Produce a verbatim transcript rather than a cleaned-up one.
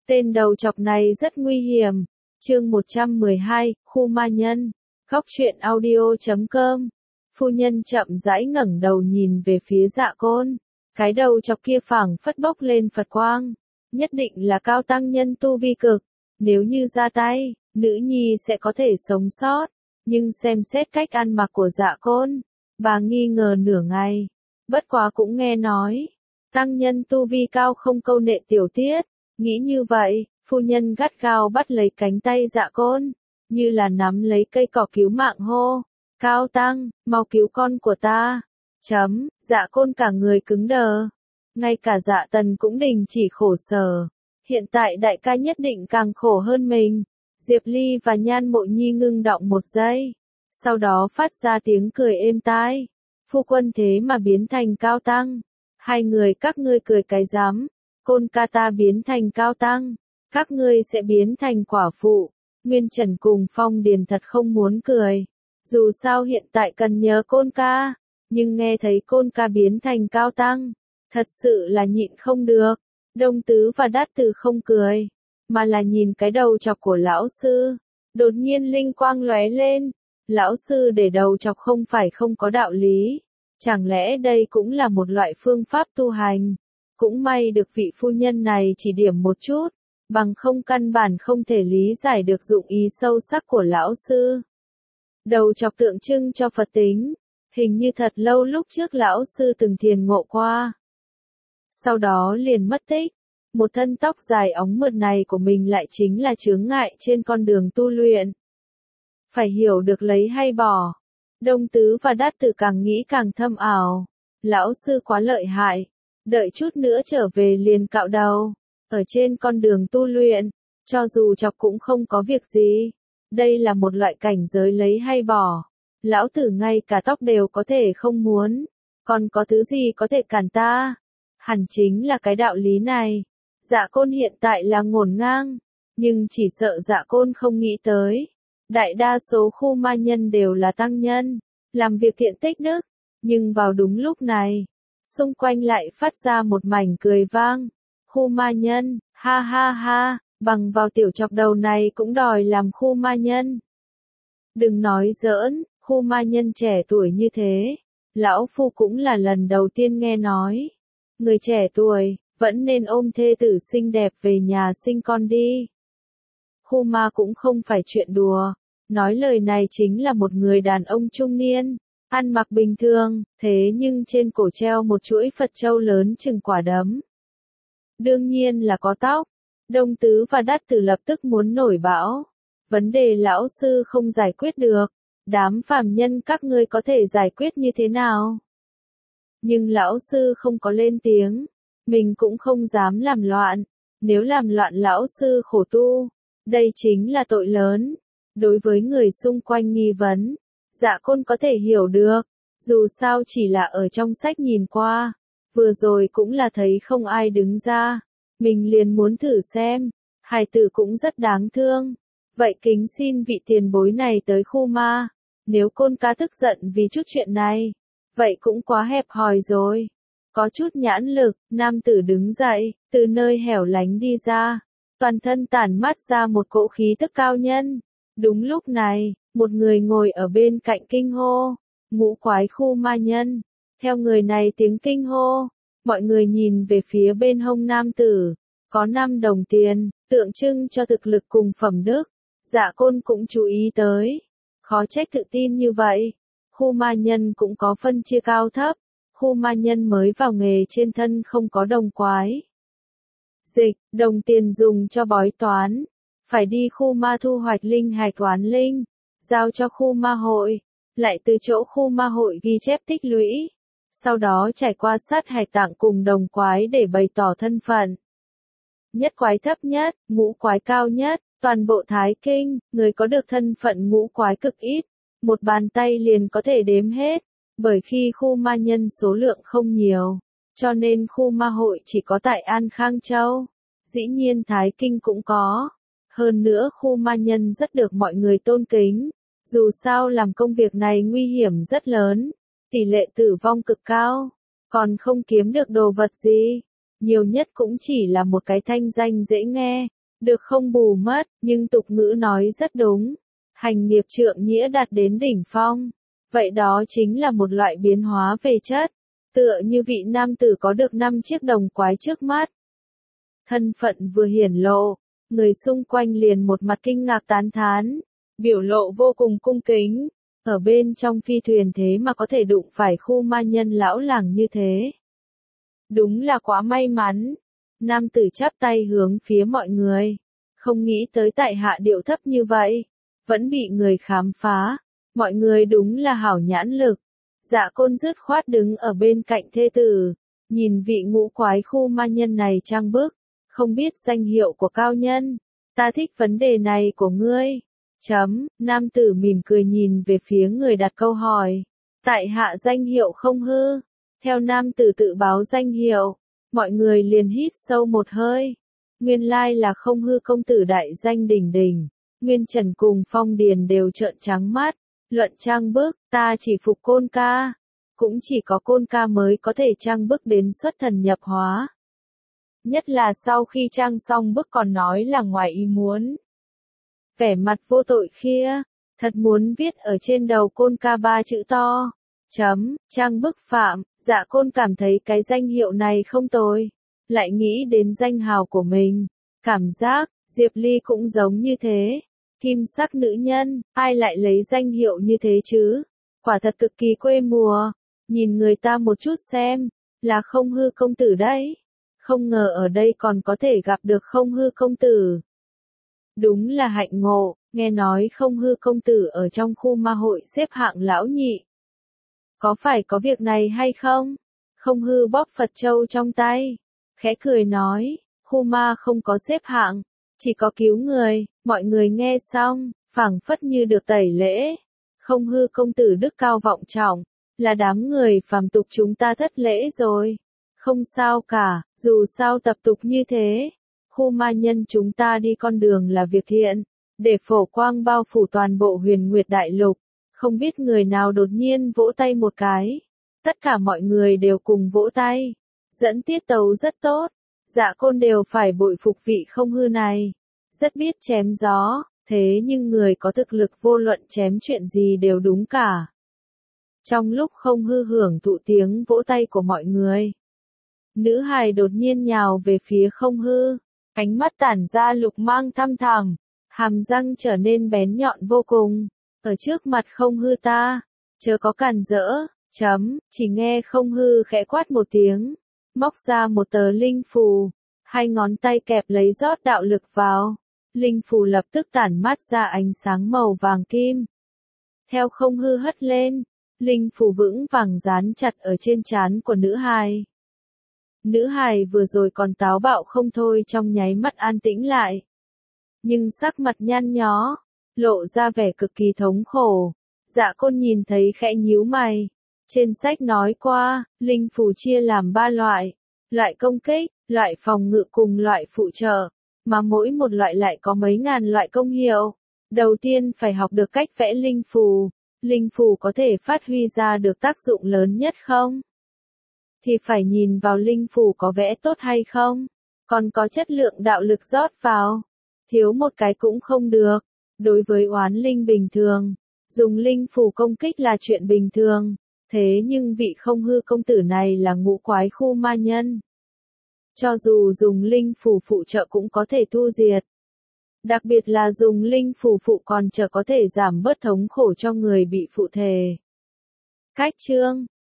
Tên đầu chọc này rất nguy hiểm. Chương một trăm mười hai, khu ma nhân. Góc truyện audio chấm com. Phu nhân chậm rãi ngẩng đầu nhìn về phía Dạ Côn. Cái đầu chọc kia phảng phất bốc lên Phật quang. Nhất định là cao tăng nhân tu vi cực. Nếu như ra tay, nữ nhi sẽ có thể sống sót. Nhưng xem xét cách ăn mặc của Dạ Côn, bà nghi ngờ nửa ngày. Bất quá cũng nghe nói, tăng nhân tu vi cao không câu nệ tiểu tiết. Nghĩ như vậy, phu nhân gắt gao bắt lấy cánh tay Dạ Côn, như là nắm lấy cây cỏ cứu mạng hô. Cao tăng, mau cứu con của ta. Chấm, Dạ Côn cả người cứng đờ. Ngay cả Dạ Tần cũng đình chỉ khổ sở. Hiện tại đại ca nhất định càng khổ hơn mình. Diệp Ly và Nhan Mộ Nhi ngưng đọng một giây. Sau đó phát ra tiếng cười êm tai. Phu quân thế mà biến thành cao tăng. Hai người các ngươi cười cái rắm. Côn ca ta biến thành cao tăng. Các ngươi sẽ biến thành quả phụ. Nguyên Trần cùng Phong Điền thật không muốn cười. Dù sao hiện tại cần nhớ Côn ca. Nhưng nghe thấy Côn ca biến thành cao tăng. Thật sự là nhịn không được. Đông Tứ và Đát Từ không cười. Mà là nhìn cái đầu chọc của lão sư. Đột nhiên linh quang lóe lên. Lão sư để đầu chọc không phải không có đạo lý. Chẳng lẽ đây cũng là một loại phương pháp tu hành? Cũng may được vị phu nhân này chỉ điểm một chút. Bằng không căn bản không thể lý giải được dụng ý sâu sắc của lão sư. Đầu chọc tượng trưng cho Phật tính. Hình như thật lâu lúc trước lão sư từng thiền ngộ qua. Sau đó liền mất tích. Một thân tóc dài óng mượt này của mình lại chính là chướng ngại trên con đường tu luyện. Phải hiểu được lấy hay bỏ. Đông Tứ và Đát Tử càng nghĩ càng thâm ảo. Lão sư quá lợi hại. Đợi chút nữa trở về liền cạo đầu. Ở trên con đường tu luyện, cho dù chọc cũng không có việc gì. Đây là một loại cảnh giới lấy hay bỏ. Lão tử ngay cả tóc đều có thể không muốn. Còn có thứ gì có thể cản ta? Hẳn chính là cái đạo lý này. Dạ Côn hiện tại là ngổn ngang. Nhưng chỉ sợ Dạ Côn không nghĩ tới. Đại đa số khu ma nhân đều là tăng nhân. Làm việc thiện tích đức. Nhưng vào đúng lúc này, xung quanh lại phát ra một mảnh cười vang. Khu ma nhân, ha ha ha, bằng vào tiểu chọc đầu này cũng đòi làm khu ma nhân. Đừng nói giỡn, khu ma nhân trẻ tuổi như thế. Lão phu cũng là lần đầu tiên nghe nói. Người trẻ tuổi, vẫn nên ôm thê tử xinh đẹp về nhà sinh con đi. Khu ma cũng không phải chuyện đùa. Nói lời này chính là một người đàn ông trung niên. Ăn mặc bình thường, thế nhưng trên cổ treo một chuỗi Phật châu lớn chừng quả đấm. Đương nhiên là có tóc. Đông Tứ và Đát Tử lập tức muốn nổi bão. Vấn đề lão sư không giải quyết được. Đám phàm nhân các ngươi có thể giải quyết như thế nào? Nhưng lão sư không có lên tiếng. Mình cũng không dám làm loạn. Nếu làm loạn lão sư khổ tu, đây chính là tội lớn. Đối với người xung quanh nghi vấn, Dạ Côn có thể hiểu được. Dù sao chỉ là ở trong sách nhìn qua. Vừa rồi cũng là thấy không ai đứng ra. Mình liền muốn thử xem. Hài tử cũng rất đáng thương. Vậy kính xin vị tiền bối này tới khu ma. Nếu Côn ca tức giận vì chút chuyện này, vậy cũng quá hẹp hòi rồi. Có chút nhãn lực, nam tử đứng dậy, từ nơi hẻo lánh đi ra. Toàn thân tản mát ra một cỗ khí tức cao nhân. Đúng lúc này, một người ngồi ở bên cạnh kinh hô. Ngũ quái khu ma nhân. Theo người này tiếng kinh hô, mọi người nhìn về phía bên hông nam tử. Có năm đồng tiền, tượng trưng cho thực lực cùng phẩm đức. Dạ Côn cũng chú ý tới. Khó trách tự tin như vậy. Khu ma nhân cũng có phân chia cao thấp. Khu ma nhân mới vào nghề trên thân không có đồng quái. Dịch, đồng tiền dùng cho bói toán. Phải đi khu ma thu hoạch linh hạch toán linh. Giao cho khu ma hội. Lại từ chỗ khu ma hội ghi chép tích lũy. Sau đó trải qua sát hạch tạng cùng đồng quái để bày tỏ thân phận. Nhất quái thấp nhất, ngũ quái cao nhất. Toàn bộ Thái Kinh, người có được thân phận ngũ quái cực ít. Một bàn tay liền có thể đếm hết. Bởi khi khu ma nhân số lượng không nhiều. Cho nên khu ma hội chỉ có tại An Khang Châu. Dĩ nhiên Thái Kinh cũng có. Hơn nữa khu ma nhân rất được mọi người tôn kính. Dù sao làm công việc này nguy hiểm rất lớn. Tỷ lệ tử vong cực cao. Còn không kiếm được đồ vật gì. Nhiều nhất cũng chỉ là một cái thanh danh dễ nghe. được không bù mất, nhưng tục ngữ nói rất đúng. Hành nghiệp trượng nghĩa đạt đến đỉnh phong. Vậy đó chính là một loại biến hóa về chất. Tựa như vị nam tử có được năm chiếc đồng quái trước mắt. Thân phận vừa hiển lộ, người xung quanh liền một mặt kinh ngạc tán thán, biểu lộ vô cùng cung kính. Ở bên trong phi thuyền thế mà có thể đụng phải khu ma nhân lão làng như thế. Đúng là quá may mắn. Nam tử chắp tay hướng phía mọi người. Không nghĩ tới tại hạ điệu thấp như vậy. Vẫn bị người khám phá. Mọi người đúng là hảo nhãn lực. Dạ Côn dứt khoát đứng ở bên cạnh thê tử. Nhìn vị ngũ quái khu ma nhân này trang bức. Không biết danh hiệu của cao nhân. Ta thích vấn đề này của ngươi. Chấm, nam tử mỉm cười nhìn về phía người đặt câu hỏi. Tại hạ danh hiệu không hư. Theo nam tử tự báo danh hiệu, mọi người liền hít sâu một hơi. Nguyên lai là không hư công tử đại danh đỉnh đỉnh. Nguyên Trần cùng Phong Điền đều trợn trắng mắt. Luận trang bức, ta chỉ phục Côn ca. Cũng chỉ có Côn ca mới có thể trang bức đến xuất thần nhập hóa. Nhất là sau khi trang xong bức còn nói là ngoài ý muốn. Vẻ mặt vô tội kia, thật muốn viết ở trên đầu Côn ca ba chữ to. Chấm, trang bức phạm, Dạ Côn cảm thấy cái danh hiệu này không tồi. Lại nghĩ đến danh hào của mình. Cảm giác, Diệp Ly cũng giống như thế. Kim sắc nữ nhân, ai lại lấy danh hiệu như thế chứ? Quả thật cực kỳ quê mùa. Nhìn người ta một chút xem, là không hư công tử đấy. Không ngờ ở đây còn có thể gặp được không hư công tử. Đúng là hạnh ngộ, nghe nói không hư công tử ở trong khu ma hội xếp hạng lão nhị. Có phải có việc này hay không? Không hư bóp Phật châu trong tay. Khẽ cười nói, khu ma không có xếp hạng, chỉ có cứu người. Mọi người nghe xong, phảng phất như được tẩy lễ. Không hư công tử đức cao vọng trọng, là đám người phàm tục chúng ta thất lễ rồi. Không sao cả, dù sao tập tục như thế. Khu ma nhân chúng ta đi con đường là việc thiện, để phổ quang bao phủ toàn bộ Huyền Nguyệt Đại Lục. Không biết người nào đột nhiên vỗ tay một cái. Tất cả mọi người đều cùng vỗ tay. Dẫn tiết tấu rất tốt. Dạ Côn đều phải bội phục vị không hư này. Rất biết chém gió, thế nhưng người có thực lực vô luận chém chuyện gì đều đúng cả. Trong lúc không hư hưởng thụ tiếng vỗ tay của mọi người, nữ hài đột nhiên nhào về phía không hư. Ánh mắt tản ra lục mang thăm thẳm, hàm răng trở nên bén nhọn vô cùng. Ở trước mặt không hư ta, chớ có cản rỡ, chấm, chỉ nghe không hư khẽ quát một tiếng, móc ra một tờ linh phù, hai ngón tay kẹp lấy rót đạo lực vào, linh phù lập tức tản mát ra ánh sáng màu vàng kim. Theo không hư hất lên, linh phù vững vàng dán chặt ở trên trán của nữ hài. Nữ hài vừa rồi còn táo bạo không thôi trong nháy mắt an tĩnh lại. Nhưng sắc mặt nhăn nhó, lộ ra vẻ cực kỳ thống khổ. Dạ Côn nhìn thấy khẽ nhíu mày. Trên sách nói qua, linh phù chia làm ba loại. Loại công kích, loại phòng ngự cùng loại phụ trợ. Mà mỗi một loại lại có mấy ngàn loại công hiệu. Đầu tiên phải học được cách vẽ linh phù. Linh phù có thể phát huy ra được tác dụng lớn nhất không? Thì phải nhìn vào linh phù có vẽ tốt hay không, còn có chất lượng đạo lực rót vào. Thiếu một cái cũng không được. Đối với oán linh bình thường, dùng linh phù công kích là chuyện bình thường. Thế nhưng vị không hư công tử này là ngũ quái khu ma nhân. Cho dù dùng linh phù phụ trợ cũng có thể thu diệt. Đặc biệt là dùng linh phù phụ còn trợ có thể giảm bớt thống khổ cho người bị phụ thể. Cách chương